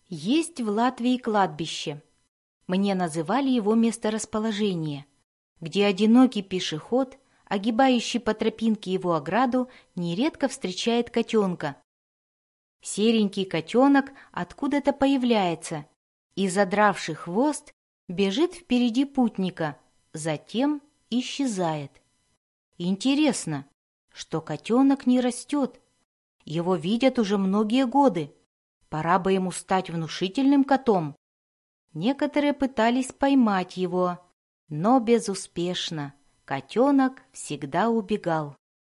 Есть в Латвии кладбище. Мне называли его месторасположение, где одинокий пешеход, огибающий по тропинке его ограду, нередко встречает котенка. Серенький котенок откуда-то появляется и, задравший хвост, бежит впереди путника, затем исчезает. Интересно, что котенок не растет. Его видят уже многие годы. Пора бы ему стать внушительным котом. Некоторые пытались поймать его, но безуспешно. Котенок всегда убегал.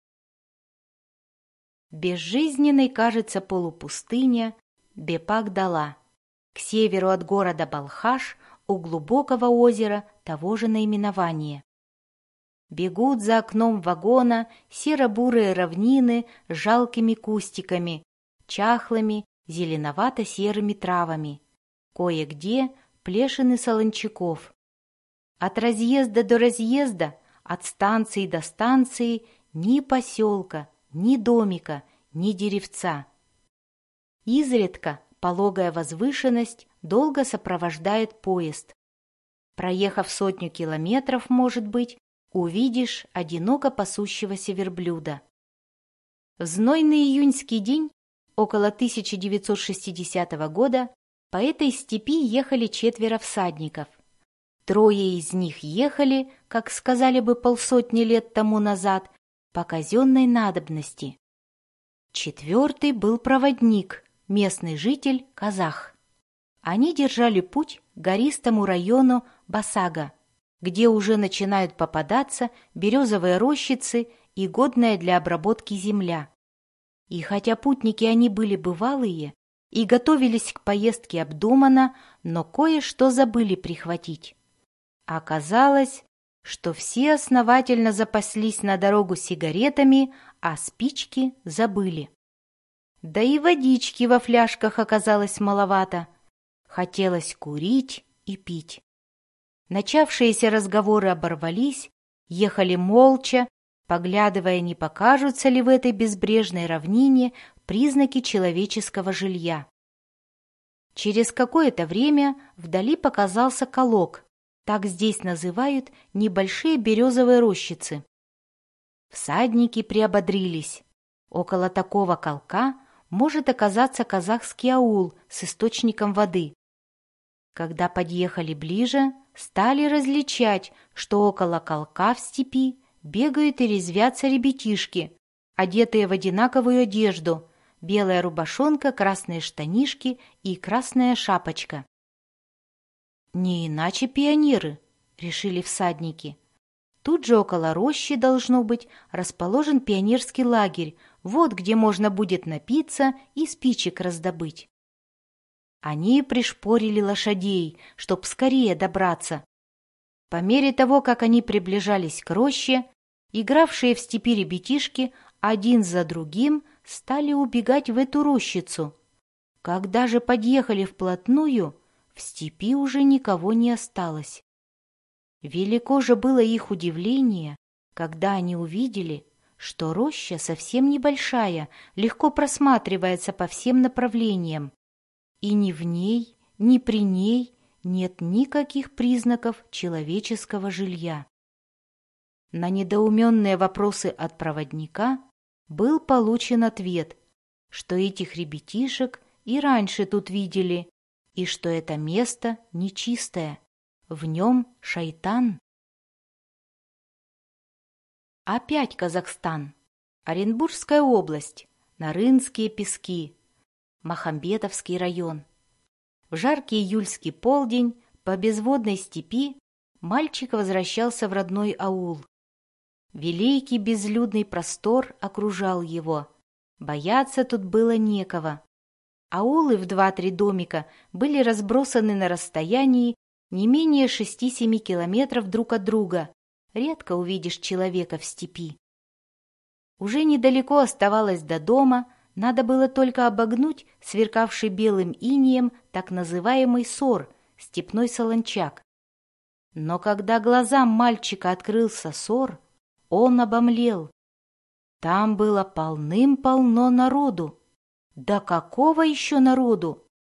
Безжизненной кажется полупустыня Бепак-Дала, к северу от города Балхаш, у глубокого озера того же наименования. Бегут за окном вагона серо-бурые равнины с жалкими кустиками, чахлыми зеленовато-серыми травами, кое-где плешины солончаков. От разъезда до разъезда, от станции до станции ни поселка, ни домика, ни деревца. Изредка пологая возвышенность долго сопровождает поезд. Проехав 100 километров, может быть, увидишь одиноко пасущегося верблюда. В знойный июньский день, около 1960 года, по этой степи ехали 4 всадников. 3 из них ехали, как сказали бы 50 лет тому назад, по казенной надобности. 4 был проводник, местный житель, казах. Они держали путь к гористому району Басага, где уже начинают попадаться березовые рощицы и годная для обработки земля. И хотя путники они были бывалые и готовились к поездке обдуманно, но кое-что забыли прихватить. Оказалось, что все основательно запаслись на дорогу сигаретами, а спички забыли. Да и водички во фляжках оказалось маловато. Хотелось курить и пить. Начавшиеся разговоры оборвались, ехали молча, поглядывая, не покажутся ли в этой безбрежной равнине признаки человеческого жилья. Через какое-то время вдали показался колок. Так здесь называют небольшие березовые рощицы. Всадники приободрились. Около такого колка может оказаться казахский аул с источником воды. Когда подъехали ближе, стали различать, что около колка в степи бегают и резвятся ребятишки, одетые в одинаковую одежду, белая рубашонка, красные штанишки и красная шапочка. «Не иначе пионеры», — решили всадники. «Тут же около рощи, должно быть, расположен пионерский лагерь, вот где можно будет напиться и спичек раздобыть». Они пришпорили лошадей, чтоб скорее добраться. По мере того, как они приближались к роще, игравшие в степи ребятишки один за другим стали убегать в эту рощицу. Когда же подъехали вплотную, в степи уже никого не осталось. Велико же было их удивление, когда они увидели, что роща совсем небольшая, легко просматривается по всем направлениям, и ни в ней, ни при ней нет никаких признаков человеческого жилья. На недоуменные вопросы от проводника был получен ответ, что этих ребятишек и раньше тут видели, и что это место нечистое, в нем шайтан. Опять Казахстан. Оренбургская область, Нарынские пески, Махамбетовский район. В жаркий июльский полдень по безводной степи мальчик возвращался в родной аул. Великий безлюдный простор окружал его. Бояться тут было некого. Аулы в 2-3 домика были разбросаны на расстоянии не менее 6-7 километров друг от друга. Редко увидишь человека в степи. Уже недалеко оставалось до дома, надо было только обогнуть сверкавший белым инеем так называемый сор, степной солончак. Но когда глазам мальчика открылся сор, он обомлел. Там было полным-полно народу. Да какого еще народу?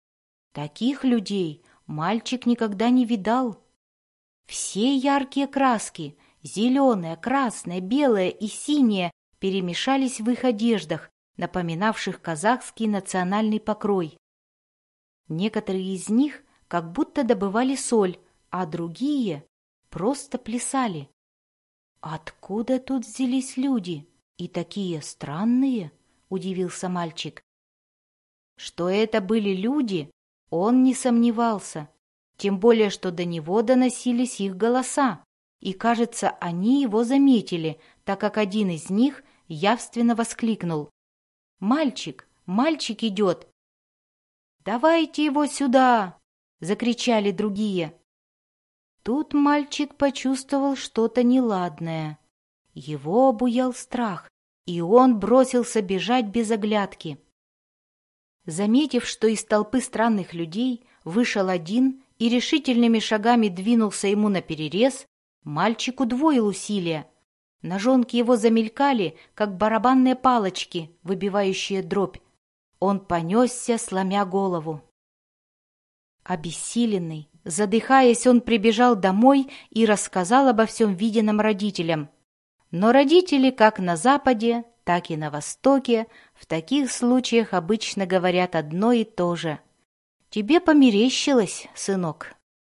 Таких людей мальчик никогда не видал. Все яркие краски — зеленая, красная, белая и синяя — перемешались в их одеждах, напоминавших казахский национальный покрой. Некоторые из них как будто добывали соль, а другие просто плясали. «Откуда тут взялись люди? И такие странные?» — удивился мальчик. Что это были люди, он не сомневался, тем более что до него доносились их голоса, и, кажется, они его заметили, так как один из них явственно воскликнул: «Мальчик, мальчик идет!» «Давайте его сюда!» — закричали другие. Тут мальчик почувствовал что-то неладное. Его обуял страх, и он бросился бежать без оглядки. Заметив, что из толпы странных людей вышел один и решительными шагами двинулся ему наперерез, мальчик удвоил усилия. Ножонки его замелькали, как барабанные палочки, выбивающие дробь. Он понесся, сломя голову. Обессиленный, задыхаясь, он прибежал домой и рассказал обо всем виденном родителям. Но родители, как на Западе, так и на Востоке, в таких случаях обычно говорят одно и то же: «Тебе померещилось, сынок».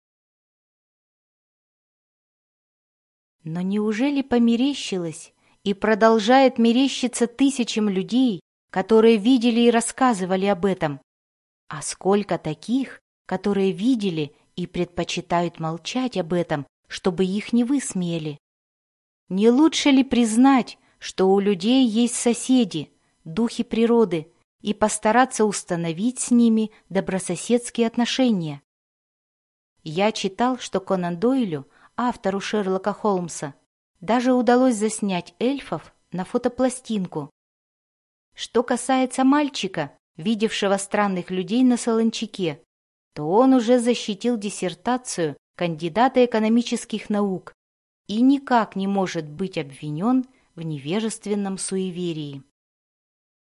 Но неужели померещилось и продолжает мерещиться тысячам людей, которые видели и рассказывали об этом? А сколько таких, которые видели и предпочитают молчать об этом, чтобы их не высмеяли? Не лучше ли признать, что у людей есть соседи, духи природы, и постараться установить с ними добрососедские отношения? Я читал, что Конан Дойлю, автору Шерлока Холмса, даже удалось заснять эльфов на фотопластинку. Что касается мальчика, видевшего странных людей на Солончаке, то он уже защитил диссертацию кандидата экономических наук и никак не может быть обвинен в невежественном суеверии.